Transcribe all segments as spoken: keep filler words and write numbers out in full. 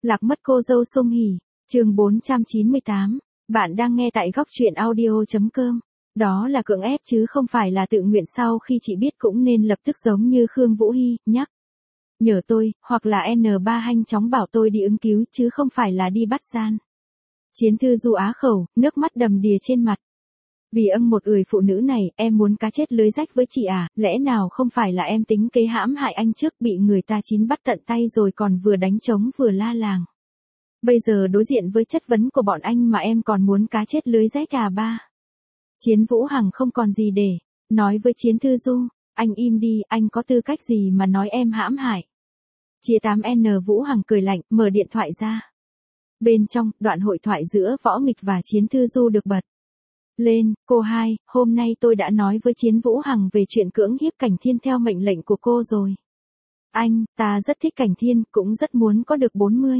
Lạc mất cô dâu Song Hỷ, chương bốn trăm chín mươi tám. Bạn đang nghe tại góc truyện audio chấm com. Đó là cưỡng ép chứ không phải là tự nguyện. Sau khi chị biết cũng nên lập tức giống như Khương Vũ Hy, nhắc nhở tôi, hoặc là en ba nhanh chóng bảo tôi đi ứng cứu chứ không phải là đi bắt gian. Chiến Thư Du á khẩu, nước mắt đầm đìa trên mặt. Vì âng một người phụ nữ này, em muốn cá chết lưới rách với chị à, lẽ nào không phải là em tính kế hãm hại anh trước bị người ta chín bắt tận tay rồi còn vừa đánh trống vừa la làng. Bây giờ đối diện với chất vấn của bọn anh mà em còn muốn cá chết lưới rách à ba. Chiến Vũ Hằng không còn gì để nói với Chiến Thư Du, anh im đi, anh có tư cách gì mà nói em hãm hại. Chia tám N Vũ Hằng cười lạnh, mở điện thoại ra. Bên trong, đoạn hội thoại giữa Võ Nghịch và Chiến Thư Du được bật lên. Cô hai, hôm nay tôi đã nói với Chiến Vũ Hằng về chuyện cưỡng hiếp Cảnh Thiên theo mệnh lệnh của cô rồi. Anh, ta rất thích Cảnh Thiên, cũng rất muốn có được bốn mươi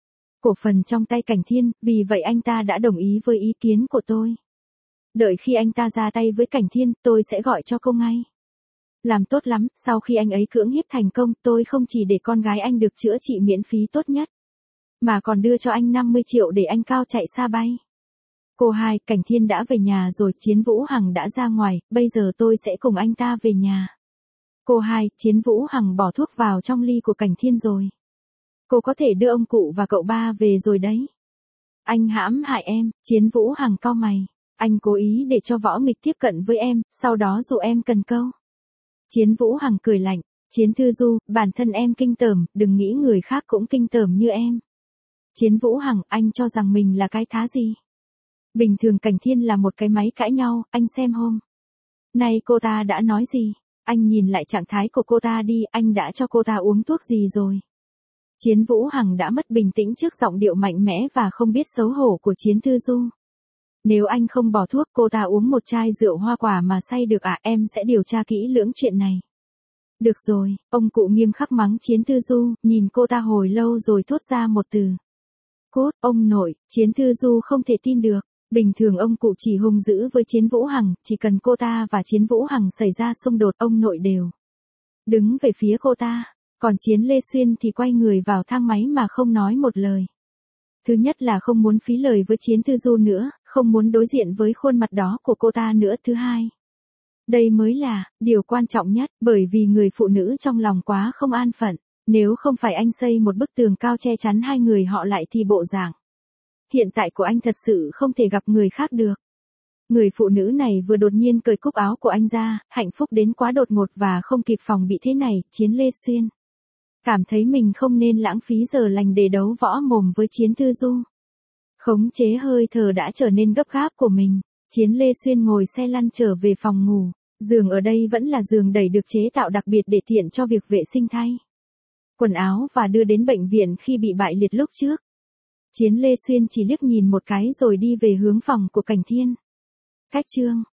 cổ phần trong tay Cảnh Thiên, vì vậy anh ta đã đồng ý với ý kiến của tôi. Đợi khi anh ta ra tay với Cảnh Thiên, tôi sẽ gọi cho cô ngay. Làm tốt lắm, sau khi anh ấy cưỡng hiếp thành công, tôi không chỉ để con gái anh được chữa trị miễn phí tốt nhất, mà còn đưa cho anh năm mươi triệu để anh cao chạy xa bay. Cô hai, Cảnh Thiên đã về nhà rồi, Chiến Vũ Hằng đã ra ngoài, bây giờ tôi sẽ cùng anh ta về nhà. Cô hai, Chiến Vũ Hằng bỏ thuốc vào trong ly của Cảnh Thiên rồi. Cô có thể đưa ông cụ và cậu ba về rồi đấy. Anh hãm hại em, Chiến Vũ Hằng cau mày. Anh cố ý để cho Võ Nghịch tiếp cận với em, sau đó dụ em cần câu. Chiến Vũ Hằng cười lạnh, Chiến Thư Du, bản thân em kinh tởm, đừng nghĩ người khác cũng kinh tởm như em. Chiến Vũ Hằng, anh cho rằng mình là cái thá gì? Bình thường Cảnh Thiên là một cái máy cãi nhau, anh xem hôm nay cô ta đã nói gì? Anh nhìn lại trạng thái của cô ta đi, anh đã cho cô ta uống thuốc gì rồi? Chiến Vũ Hằng đã mất bình tĩnh trước giọng điệu mạnh mẽ và không biết xấu hổ của Chiến Thư Du. Nếu anh không bỏ thuốc, cô ta uống một chai rượu hoa quả mà say được à, em sẽ điều tra kỹ lưỡng chuyện này. Được rồi, ông cụ nghiêm khắc mắng Chiến Thư Du, nhìn cô ta hồi lâu rồi thốt ra một từ. Cốt, ông nội. Chiến Thư Du không thể tin được. Bình thường ông cụ chỉ hung dữ với Chiến Vũ Hằng, chỉ cần cô ta và Chiến Vũ Hằng xảy ra xung đột, ông nội đều đứng về phía cô ta. Còn Chiến Lê Xuyên thì quay người vào thang máy mà không nói một lời. Thứ nhất là không muốn phí lời với Chiến Thư Du nữa, không muốn đối diện với khuôn mặt đó của cô ta nữa. Thứ hai, đây mới là điều quan trọng nhất, bởi vì người phụ nữ trong lòng quá không an phận. Nếu không phải anh xây một bức tường cao che chắn hai người họ lại thì bộ dạng hiện tại của anh thật sự không thể gặp người khác được. Người phụ nữ này vừa đột nhiên cởi cúc áo của anh ra, hạnh phúc đến quá đột ngột và không kịp phòng bị thế này. Chiến Lê Xuyên cảm thấy mình không nên lãng phí giờ lành để đấu võ mồm với Chiến Thư Du. Khống chế hơi thở đã trở nên gấp gáp của mình. Chiến Lê Xuyên ngồi xe lăn trở về phòng ngủ. Giường ở đây vẫn là giường đẩy được chế tạo đặc biệt để tiện cho việc vệ sinh thay quần áo và đưa đến bệnh viện khi bị bại liệt lúc trước. Chiến Lê Xuyên chỉ liếc nhìn một cái rồi đi về hướng phòng của Cảnh Thiên. Cách chương